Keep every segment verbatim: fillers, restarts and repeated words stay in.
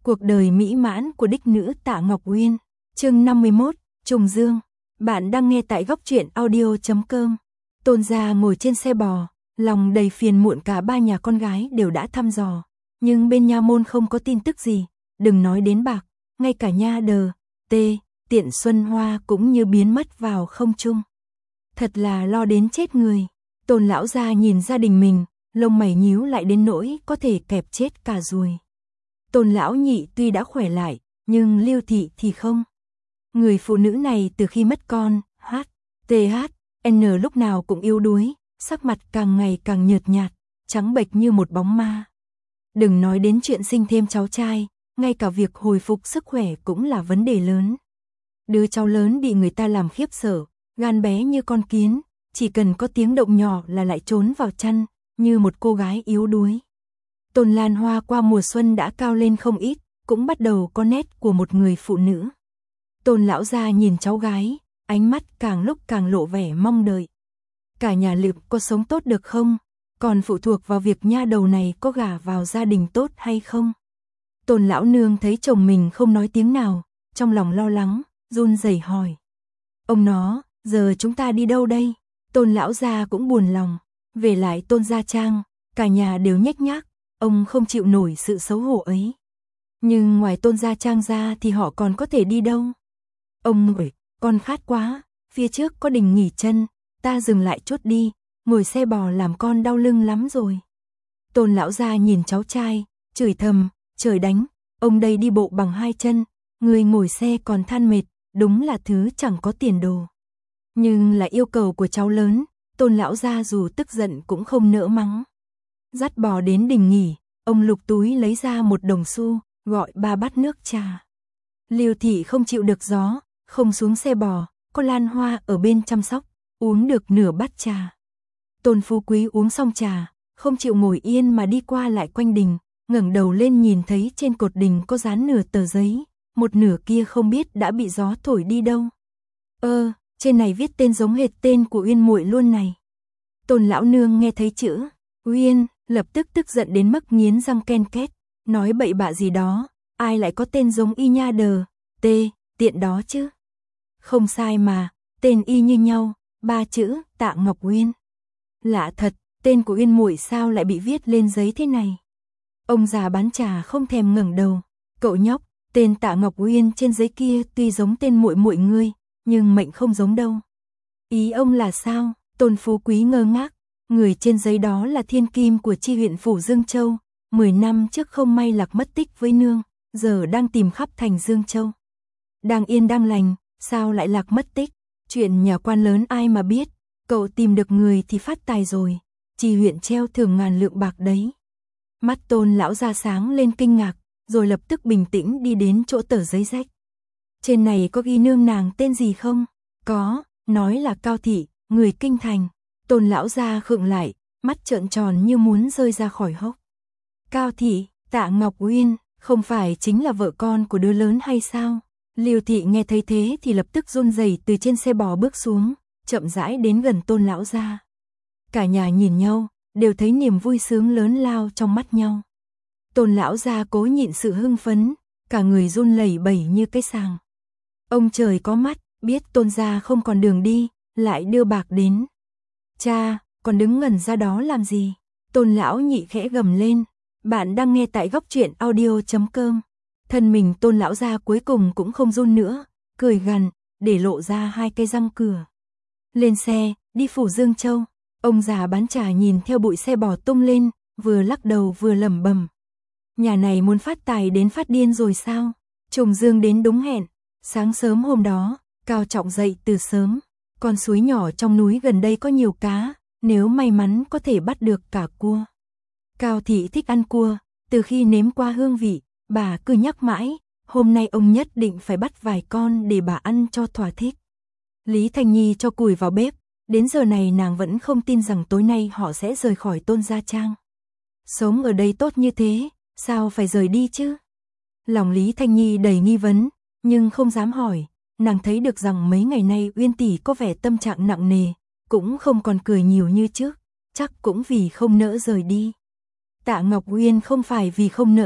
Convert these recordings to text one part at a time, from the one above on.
Cuộc đời mỹ mãn của đích nữ Tạ Ngọc Uyên. Chương năm mươi mốt, Trùng Dương. Bạn đang nghe tại góc truyện audio chấm com. Tôn gia ngồi trên xe bò, lòng đầy phiền muộn, cả ba nhà con gái đều đã thăm dò, nhưng bên nha môn không có tin tức gì, đừng nói đến bạc, ngay cả nha đờ, tê, Tiện Xuân Hoa cũng như biến mất vào không trung. Thật là lo đến chết người. Tôn lão gia nhìn gia đình mình, lông mày nhíu lại đến nỗi có thể kẹp chết cả ruồi. Tôn lão nhị tuy đã khỏe lại, nhưng Lưu thị thì không. Người phụ nữ này từ khi mất con, H, T H, N lúc nào cũng yếu đuối, sắc mặt càng ngày càng nhợt nhạt, trắng bệch như một bóng ma. Đừng nói đến chuyện sinh thêm cháu trai, ngay cả việc hồi phục sức khỏe cũng là vấn đề lớn. Đứa cháu lớn bị người ta làm khiếp sợ, gan bé như con kiến, chỉ cần có tiếng động nhỏ là lại trốn vào chăn, như một cô gái yếu đuối. Tôn Lan Hoa qua mùa xuân đã cao lên không ít, cũng bắt đầu có nét của một người phụ nữ. Tôn lão gia nhìn cháu gái, ánh mắt càng lúc càng lộ vẻ mong đợi. Cả nhà Lựu có sống tốt được không? Còn phụ thuộc vào việc nha đầu này có gả vào gia đình tốt hay không? Tôn lão nương thấy chồng mình không nói tiếng nào, trong lòng lo lắng, run rẩy hỏi. Ông nó, giờ chúng ta đi đâu đây? Tôn lão gia cũng buồn lòng, về lại Tôn gia trang, cả nhà đều nhếch nhác, ông không chịu nổi sự xấu hổ ấy. Nhưng ngoài Tôn gia trang ra thì họ còn có thể đi đâu? Ông ơi, con khát quá, phía trước có đình nghỉ chân, ta dừng lại chút đi, ngồi xe bò làm con đau lưng lắm rồi. Tôn lão gia nhìn cháu trai, chửi thầm, trời đánh, ông đây đi bộ bằng hai chân, người ngồi xe còn than mệt, đúng là thứ chẳng có tiền đồ. Nhưng là yêu cầu của cháu lớn, Tôn lão gia dù tức giận cũng không nỡ mắng. Dắt bò đến đình nghỉ, ông lục túi lấy ra một đồng xu, gọi ba bát nước trà. Lưu thị không chịu được gió, không xuống xe bò, có Lan Hoa ở bên chăm sóc, uống được nửa bát trà. Tôn Phú Quý uống xong trà, không chịu ngồi yên mà đi qua lại quanh đình, ngẩng đầu lên nhìn thấy trên cột đình có dán nửa tờ giấy, một nửa kia không biết đã bị gió thổi đi đâu. Ơ, trên này viết tên giống hệt tên của Uyên muội luôn này. Tôn lão nương nghe thấy chữ Uyên, lập tức tức giận đến mức nghiến răng ken két, nói bậy bạ gì đó, ai lại có tên giống y nha đờ, tê, tiện đó chứ. Không sai mà, tên y như nhau, ba chữ, Tạ Ngọc Uyên. Lạ thật, tên của Uyên muội sao lại bị viết lên giấy thế này? Ông già bán trà không thèm ngẩng đầu, cậu nhóc, tên Tạ Ngọc Uyên trên giấy kia tuy giống tên muội muội ngươi, nhưng mệnh không giống đâu. Ý ông là sao? Tôn Phú Quý ngơ ngác, người trên giấy đó là thiên kim của chi huyện phủ Dương Châu, mười năm trước không may lạc mất tích với nương, giờ đang tìm khắp thành Dương Châu. Đang yên đang lành, sao lại lạc mất tích? Chuyện nhà quan lớn ai mà biết, cậu tìm được người thì phát tài rồi, chi huyện treo thưởng ngàn lượng bạc đấy. Mắt Tôn lão ra sáng lên kinh ngạc, rồi lập tức bình tĩnh đi đến chỗ tờ giấy rách. Trên này có ghi nương nàng tên gì không? Có, nói là Cao thị, người kinh thành. Tôn lão ra khựng lại, mắt trợn tròn như muốn rơi ra khỏi hốc. Cao thị, Tạ Ngọc Uyên, không phải chính là vợ con của đứa lớn hay sao? Lưu thị nghe thấy thế thì lập tức run rẩy từ trên xe bò bước xuống, chậm rãi đến gần Tôn lão gia. Cả nhà nhìn nhau, đều thấy niềm vui sướng lớn lao trong mắt nhau. Tôn lão gia cố nhịn sự hưng phấn, cả người run lẩy bẩy như cái sàng. Ông trời có mắt, biết Tôn gia không còn đường đi, lại đưa bạc đến. Cha, còn đứng ngẩn ra đó làm gì? Tôn lão nhị khẽ gầm lên. Bạn đang nghe tại góc truyện audio chấm com. Thân mình Tôn lão gia cuối cùng cũng không run nữa, cười gằn, để lộ ra hai cây răng cửa. Lên xe, đi phủ Dương Châu. Ông già bán trà nhìn theo bụi xe bò tung lên, vừa lắc đầu vừa lẩm bẩm. Nhà này muốn phát tài đến phát điên rồi sao? Trùng Dương đến đúng hẹn. Sáng sớm hôm đó, Cao Trọng dậy từ sớm. Con suối nhỏ trong núi gần đây có nhiều cá, nếu may mắn có thể bắt được cả cua. Cao thị thích ăn cua, từ khi nếm qua hương vị, bà cứ nhắc mãi, hôm nay ông nhất định phải bắt vài con để bà ăn cho thỏa thích. Lý Thanh Nhi cho củi vào bếp, đến giờ này nàng vẫn không tin rằng tối nay họ sẽ rời khỏi Tôn gia trang. Sống ở đây tốt như thế, sao phải rời đi chứ? Lòng Lý Thanh Nhi đầy nghi vấn, nhưng không dám hỏi, nàng thấy được rằng mấy ngày nay Uyên tỷ có vẻ tâm trạng nặng nề, cũng không còn cười nhiều như trước, chắc cũng vì không nỡ rời đi. Tạ Ngọc Uyên không phải vì không nỡ,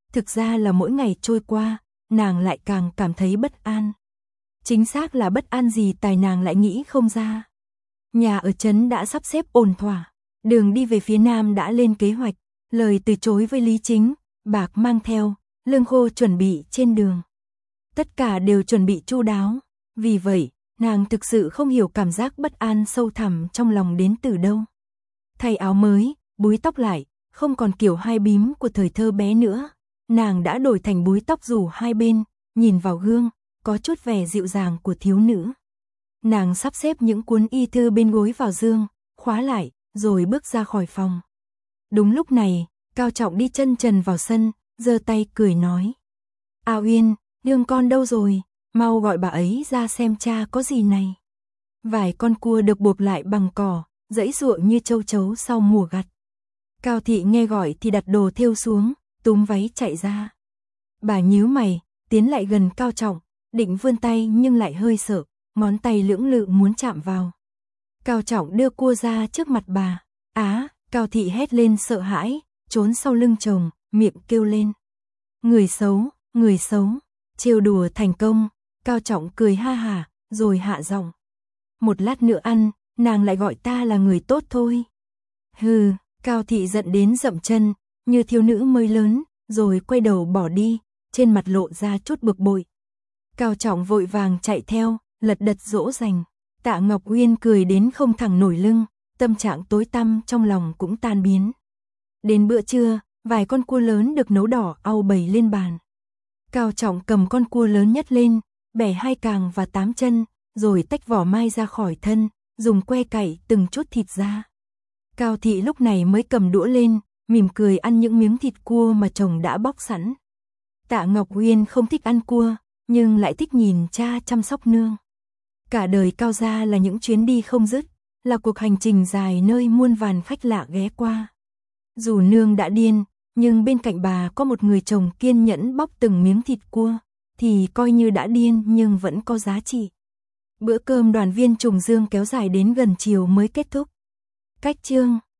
thực ra là mỗi ngày trôi qua, nàng lại càng cảm thấy bất an. Chính xác là bất an gì tài nàng lại nghĩ không ra. Nhà ở trấn đã sắp xếp ổn thỏa, đường đi về phía nam đã lên kế hoạch, lời từ chối với Lý Chính, bạc mang theo, lương khô chuẩn bị trên đường. Tất cả đều chuẩn bị chu đáo, vì vậy, nàng thực sự không hiểu cảm giác bất an sâu thẳm trong lòng đến từ đâu. Thay áo mới, búi tóc lại, không còn kiểu hai bím của thời thơ bé nữa, nàng đã đổi thành búi tóc rủ hai bên, nhìn vào gương, có chút vẻ dịu dàng của thiếu nữ. Nàng sắp xếp những cuốn y thư bên gối vào giường, khóa lại, rồi bước ra khỏi phòng. Đúng lúc này, Cao Trọng đi chân trần vào sân, giơ tay cười nói. A Uyên, nương con đâu rồi, mau gọi bà ấy ra xem cha có gì này. Vài con cua được buộc lại bằng cỏ, giãy giụa như châu chấu sau mùa gặt. Cao thị nghe gọi thì đặt đồ thêu xuống, túm váy chạy ra. Bà nhíu mày, tiến lại gần Cao Trọng, định vươn tay nhưng lại hơi sợ, ngón tay lưỡng lự muốn chạm vào. Cao Trọng đưa cua ra trước mặt bà. Á, Cao thị hét lên sợ hãi, trốn sau lưng chồng, miệng kêu lên. Người xấu, người xấu, trêu đùa thành công, Cao Trọng cười ha hả, rồi hạ giọng. Một lát nữa ăn, nàng lại gọi ta là người tốt thôi. Hừ, Cao thị giận đến dậm chân, như thiếu nữ mới lớn, rồi quay đầu bỏ đi, trên mặt lộ ra chút bực bội. Cao Trọng vội vàng chạy theo, lật đật dỗ dành. Tạ Ngọc Uyên cười đến không thẳng nổi lưng, tâm trạng tối tăm trong lòng cũng tan biến. Đến bữa trưa, vài con cua lớn được nấu đỏ au bày lên bàn. Cao Trọng cầm con cua lớn nhất lên, bẻ hai càng và tám chân, rồi tách vỏ mai ra khỏi thân, dùng que cạy từng chút thịt ra. Cao thị lúc này mới cầm đũa lên, mỉm cười ăn những miếng thịt cua mà chồng đã bóc sẵn. Tạ Ngọc Uyên không thích ăn cua, nhưng lại thích nhìn cha chăm sóc nương. Cả đời Cao gia là những chuyến đi không dứt, là cuộc hành trình dài nơi muôn vàn khách lạ ghé qua. Dù nương đã điên, nhưng bên cạnh bà có một người chồng kiên nhẫn bóc từng miếng thịt cua, thì coi như đã điên nhưng vẫn có giá trị. Bữa cơm đoàn viên trùng dương kéo dài đến gần chiều mới kết thúc. Cách chương